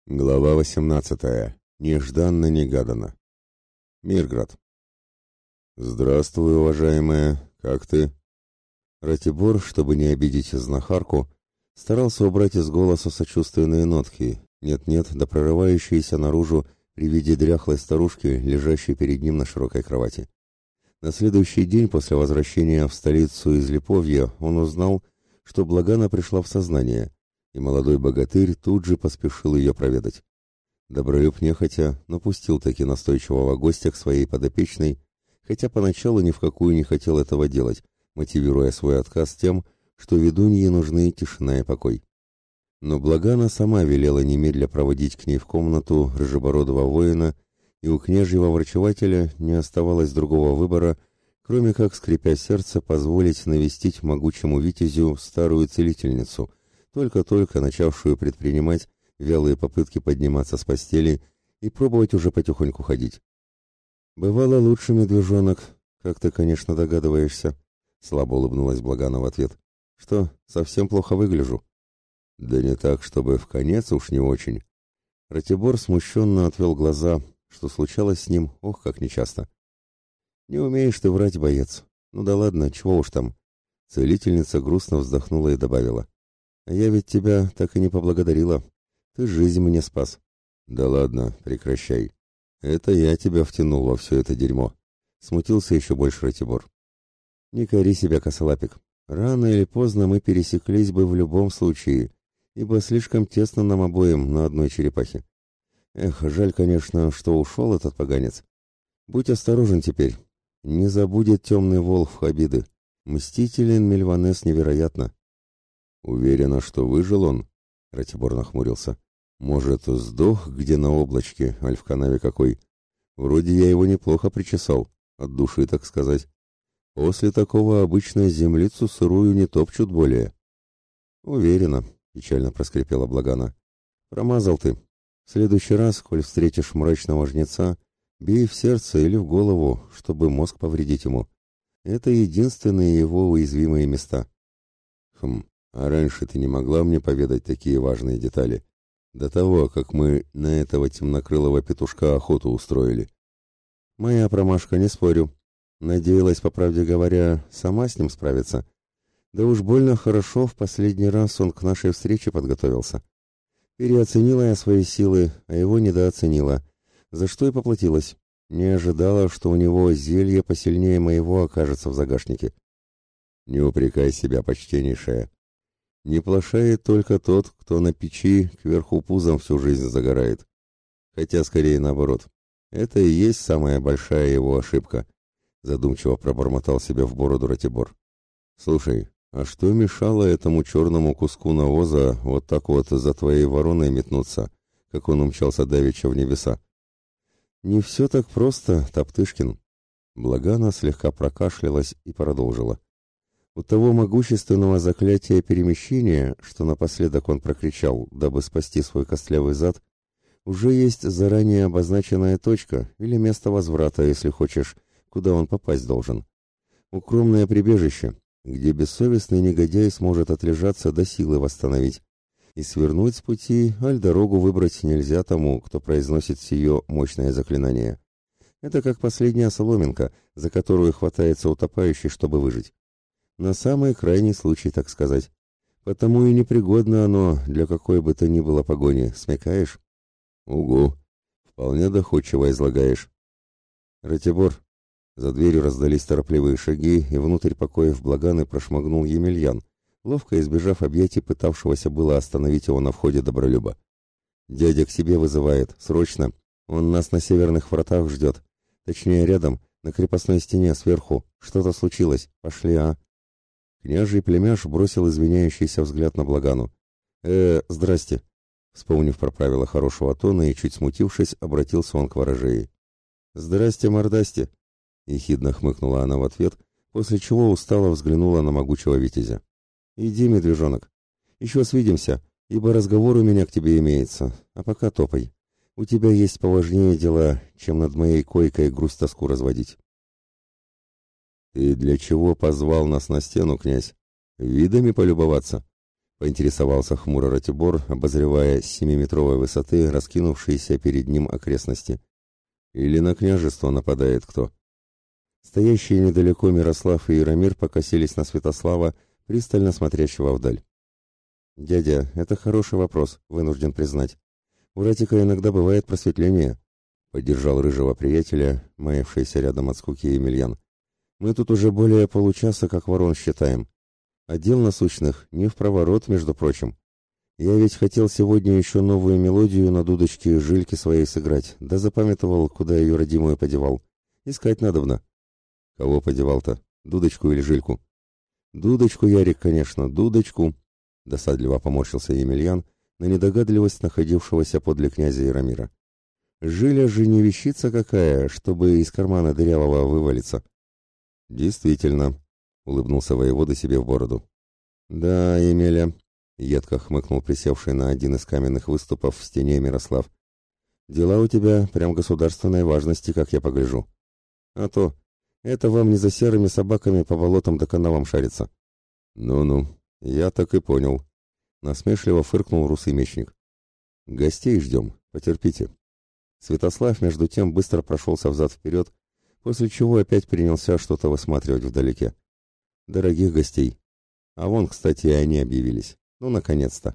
Глава 18. Нежданно-негаданно. Мирград. «Здравствуй, уважаемая. Как ты?» Ратибор, чтобы не обидеть знахарку, старался убрать из голоса сочувственные нотки, нет-нет, да прорывающиеся наружу при виде дряхлой старушки, лежащей перед ним на широкой кровати. На следующий день после возвращения в столицу из Липовья он узнал, что Благана пришла в сознание, и молодой богатырь тут же поспешил ее проведать. Добролюб нехотя, но пустил таки настойчивого гостя к своей подопечной, хотя поначалу ни в какую не хотел этого делать, мотивируя свой отказ тем, что ведунье нужны тишина и покой. Но Благана сама велела немедля проводить к ней в комнату рыжебородого воина, и у княжьего врачевателя не оставалось другого выбора, кроме как, скрипя сердце, позволить навестить могучему витязю старую целительницу, только-только начавшую предпринимать вялые попытки подниматься с постели и пробовать уже потихоньку ходить. «Бывало лучше, медвежонок, как ты, конечно, догадываешься», — слабо улыбнулась Благана в ответ. «Что, совсем плохо выгляжу?» «Да не так, чтобы вконец уж не очень». Ратибор смущенно отвел глаза, что случалось с ним, ох, как нечасто. «Не умеешь ты врать, боец. Ну да ладно, чего уж там». Целительница грустно вздохнула и добавила. «А я ведь тебя так и не поблагодарила. Ты жизнь мне спас». «Да ладно, прекращай. Это я тебя втянул во все это дерьмо». Смутился еще больше Ратибор. «Не кори себя, косолапик. Рано или поздно мы пересеклись бы в любом случае, ибо слишком тесно нам обоим на одной черепахе. Эх, жаль, конечно, что ушел этот поганец. Будь осторожен теперь. Не забудет темный волк обиды. Мстителен Мельванес невероятно». «Уверена, что выжил он?» Ратибор нахмурился. «Может, сдох где на облачке, аль в канаве какой? Вроде я его неплохо причесал, от души, так сказать. После такого обычно землицу сырую не топчут более». «Уверена», — печально проскрипела Благана. «Промазал ты. В следующий раз, коль встретишь мрачного жнеца, бей в сердце или в голову, чтобы мозг повредить ему. Это единственные его уязвимые места». А раньше ты не могла мне поведать такие важные детали? До того, как мы на этого темнокрылого петушка охоту устроили». «Моя промашка, не спорю. Надеялась, по правде говоря, сама с ним справиться. Да уж больно хорошо в последний раз он к нашей встрече подготовился. Переоценила я свои силы, а его недооценила, за что и поплатилась. Не ожидала, что у него зелье посильнее моего окажется в загашнике». «Не упрекай себя, почтеннейшая. Не плашает только тот, кто на печи кверху пузом всю жизнь загорает. Хотя скорее наоборот. Это и есть самая большая его ошибка», — задумчиво пробормотал себе в бороду Ратибор. «Слушай, а что мешало этому черному куску навоза вот так вот за твоей вороной метнуться, как он умчался давеча в небеса?» «Не все так просто, Топтышкин». Благана слегка прокашлялась и продолжила. У того могущественного заклятия перемещения, что напоследок он прокричал, дабы спасти свой костлявый зад, уже есть заранее обозначенная точка или место возврата, если хочешь, куда он попасть должен. Укромное прибежище, где бессовестный негодяй сможет отлежаться до силы восстановить. И свернуть с пути, аль дорогу выбрать нельзя тому, кто произносит сие мощное заклинание. Это как последняя соломинка, за которую хватается утопающий, чтобы выжить. На самый крайний случай, так сказать. Потому и непригодно оно для какой бы то ни было погони, смекаешь? Угу, вполне доходчиво излагаешь. Ратибор. За дверью раздались торопливые шаги, и внутрь покоев Благаны прошмыгнул Емельян, ловко избежав объятий пытавшегося было остановить его на входе Добролюба. «Дядя к себе вызывает, срочно. Он нас на северных вратах ждет. Точнее, рядом, на крепостной стене сверху. Что-то случилось. Пошли, а?» Княжий племяш бросил извиняющийся взгляд на Благану. Здрасте», — вспомнив про правила хорошего тона и чуть смутившись, обратился он к ворожее. «Здрасте, мордасте», — ехидно хмыкнула она в ответ, после чего устало взглянула на могучего витязя. «Иди, медвежонок, еще свидимся, ибо разговор у меня к тебе имеется, а пока топай. У тебя есть поважнее дела, чем над моей койкой грусть-тоску разводить». «Ты для чего позвал нас на стену, князь? Видами полюбоваться?» Поинтересовался хмуро Ратибор, обозревая с 7-метровой высоты раскинувшиеся перед ним окрестности. Или на княжество нападает кто? Стоящие недалеко Мирослав и Яромир покосились на Святослава, пристально смотрящего вдаль. «Дядя, это хороший вопрос, вынужден признать. У Ратика иногда бывает просветление», — поддержал рыжего приятеля, маявшийся рядом от скуки Емельян. «Мы тут уже более получаса как ворон считаем. А дел насущных не впроворот, между прочим. Я ведь хотел сегодня еще новую мелодию на дудочке Жильки своей сыграть, да запамятовал, куда ее родимую подевал. Искать надобно». «Кого подевал-то? Дудочку или Жильку?» «Дудочку, Ярик, конечно, дудочку», — досадливо поморщился Емельян на недогадливость находившегося подле князя Яромира. «Жиля же не вещица какая, чтобы из кармана дырявого вывалиться». «Действительно», — улыбнулся воевода себе в бороду. «Да, Емеля», — едко хмыкнул присевший на один из каменных выступов в стене Мирослав. «Дела у тебя прям государственной важности, как я погляжу. А то, это вам не за серыми собаками по болотам да канавам шариться». «Ну-ну, я так и понял», — насмешливо фыркнул русый мечник. «Гостей ждем, потерпите». Святослав, между тем, быстро прошелся взад-вперед, после чего опять принялся что-то высматривать вдалеке. «Дорогих гостей. А вон, кстати, и они объявились. Ну, наконец-то».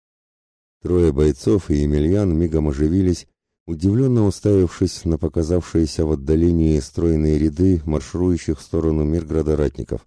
Трое бойцов и Емельян мигом оживились, удивленно уставившись на показавшиеся в отдалении стройные ряды марширующих в сторону Мирграда ратников.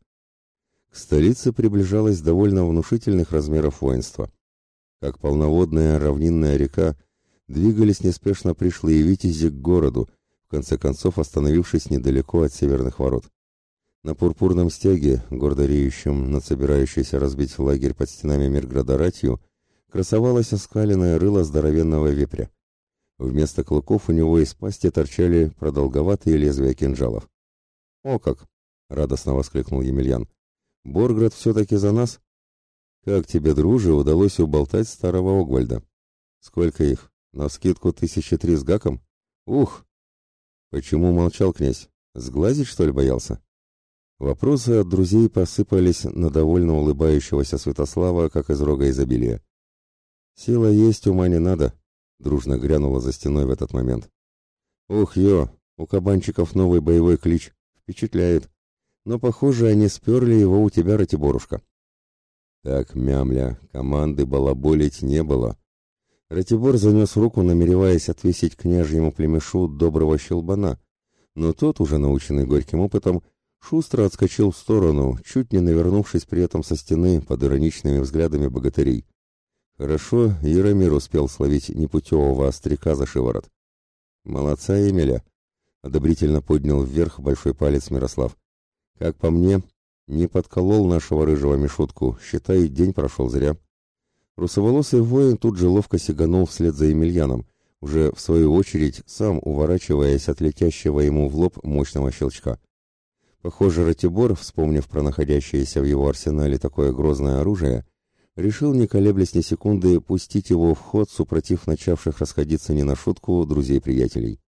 К столице приближалось довольно внушительных размеров воинство. Как полноводная равнинная река, двигались неспешно пришлые витязи к городу, в конце концов остановившись недалеко от северных ворот. На пурпурном стяге, гордо реющем над собирающейся разбить лагерь под стенами Мирграда ратью, красовалось оскаленное рыло здоровенного вепря. Вместо клыков у него из пасти торчали продолговатые лезвия кинжалов. «О как!» — радостно воскликнул Емельян. «Борград все-таки за нас?» «Как тебе, друже, удалось уболтать старого Огвальда?» «Сколько их? Навскидку 1003 с гаком? Ух!» «Почему молчал князь? Сглазить, что ли, боялся?» Вопросы от друзей посыпались на довольно улыбающегося Святослава, как из рога изобилия. «Сила есть, ума не надо», — дружно грянула за стеной в этот момент. «Ух, у кабанчиков новый боевой клич. Впечатляет. Но, похоже, они сперли его у тебя, Ратиборушка». «Так, мямля, команды балаболить не было». Ратибор занес руку, намереваясь отвесить княжьему племешу доброго щелбана, но тот, уже наученный горьким опытом, шустро отскочил в сторону, чуть не навернувшись при этом со стены под ироничными взглядами богатырей. Хорошо, Яромир успел словить непутевого остряка за шиворот. «Молодца, Емеля!» — одобрительно поднял вверх большой палец Мирослав. «Как по мне, не подколол нашего рыжего Мишутку, считай, день прошел зря». Русоволосый воин тут же ловко сиганул вслед за Емельяном, уже в свою очередь сам уворачиваясь от летящего ему в лоб мощного щелчка. Похоже, Ратибор, вспомнив про находящееся в его арсенале такое грозное оружие, решил, не колеблясь ни секунды, пустить его в ход, супротив начавших расходиться не на шутку друзей-приятелей.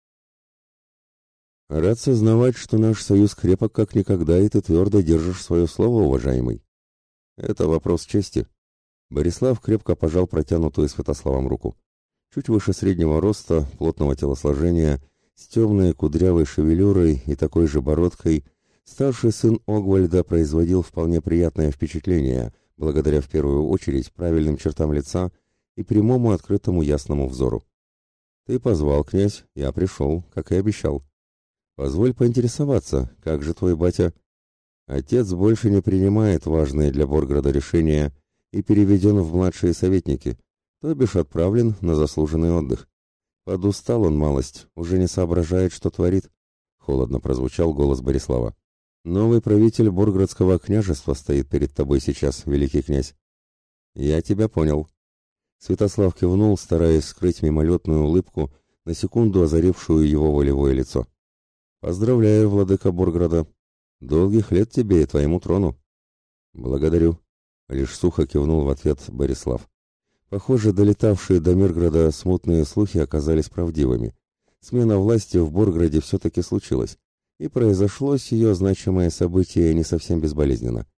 «Рад сознавать, что наш союз крепок как никогда, и ты твердо держишь свое слово, уважаемый». «Это вопрос чести». Борислав крепко пожал протянутую Святославом руку. Чуть выше среднего роста, плотного телосложения, с темной кудрявой шевелюрой и такой же бородкой, старший сын Огвальда производил вполне приятное впечатление, благодаря в первую очередь правильным чертам лица и прямому открытому ясному взору. «Ты позвал, князь, я пришел, как и обещал. Позволь поинтересоваться, как же твой батя?» «Отец больше не принимает важные для Борграда решения и переведен в младшие советники, то бишь отправлен на заслуженный отдых. Подустал он малость, уже не соображает, что творит», — холодно прозвучал голос Борислава. «Новый правитель Борградского княжества стоит перед тобой сейчас, великий князь». «Я тебя понял». Святослав кивнул, стараясь скрыть мимолетную улыбку, на секунду озарившую его волевое лицо. «Поздравляю, владыка Борграда. Долгих лет тебе и твоему трону». «Благодарю», — лишь сухо кивнул в ответ Борислав. Похоже, долетавшие до Мирграда смутные слухи оказались правдивыми. Смена власти в Борграде все-таки случилась, и произошло сие значимое событие не совсем безболезненно.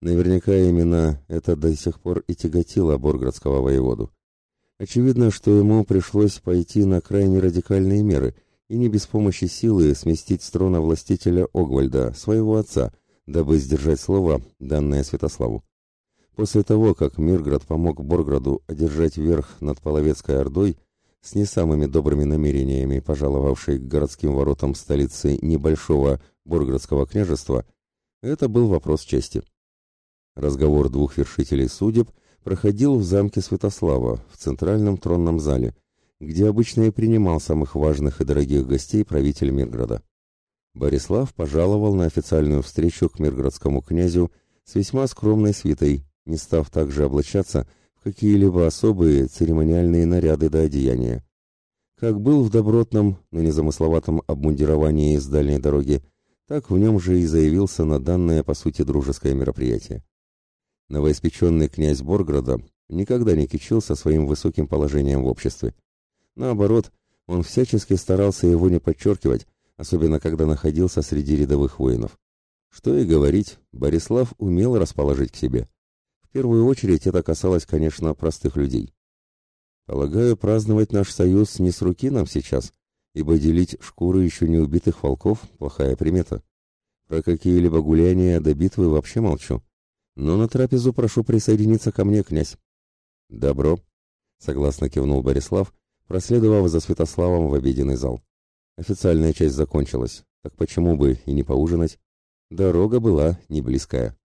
Наверняка именно это до сих пор и тяготило борградского воеводу. Очевидно, что ему пришлось пойти на крайне радикальные меры и не без помощи силы сместить с трона властителя Огвальда, своего отца, дабы сдержать слово, данное Святославу. После того, как Мирград помог Борграду одержать верх над Половецкой Ордой, с не самыми добрыми намерениями пожаловавшей к городским воротам столицы небольшого Борградского княжества, это был вопрос чести. Разговор двух вершителей судеб проходил в замке Святослава, в центральном тронном зале, где обычно и принимал самых важных и дорогих гостей правитель Мирграда. Борислав пожаловал на официальную встречу к мирградскому князю с весьма скромной свитой, не став также облачаться в какие-либо особые церемониальные наряды до одеяния. Как был в добротном, но незамысловатом обмундировании с дальней дороги, так в нем же и заявился на данное, по сути, дружеское мероприятие. Новоиспеченный князь Борграда никогда не кичился своим высоким положением в обществе. Наоборот, он всячески старался его не подчеркивать, особенно когда находился среди рядовых воинов. Что и говорить, Борислав умел расположить к себе. В первую очередь это касалось, конечно, простых людей. Полагаю, праздновать наш союз не с руки нам сейчас, ибо делить шкуры еще не убитых волков – плохая примета. Про какие-либо гуляния до битвы вообще молчу. Но на трапезу прошу присоединиться ко мне, князь. Добро, согласно кивнул Борислав, проследовав за Святославом в обеденный зал. Официальная часть закончилась, так почему бы и не поужинать? Дорога была не близкая.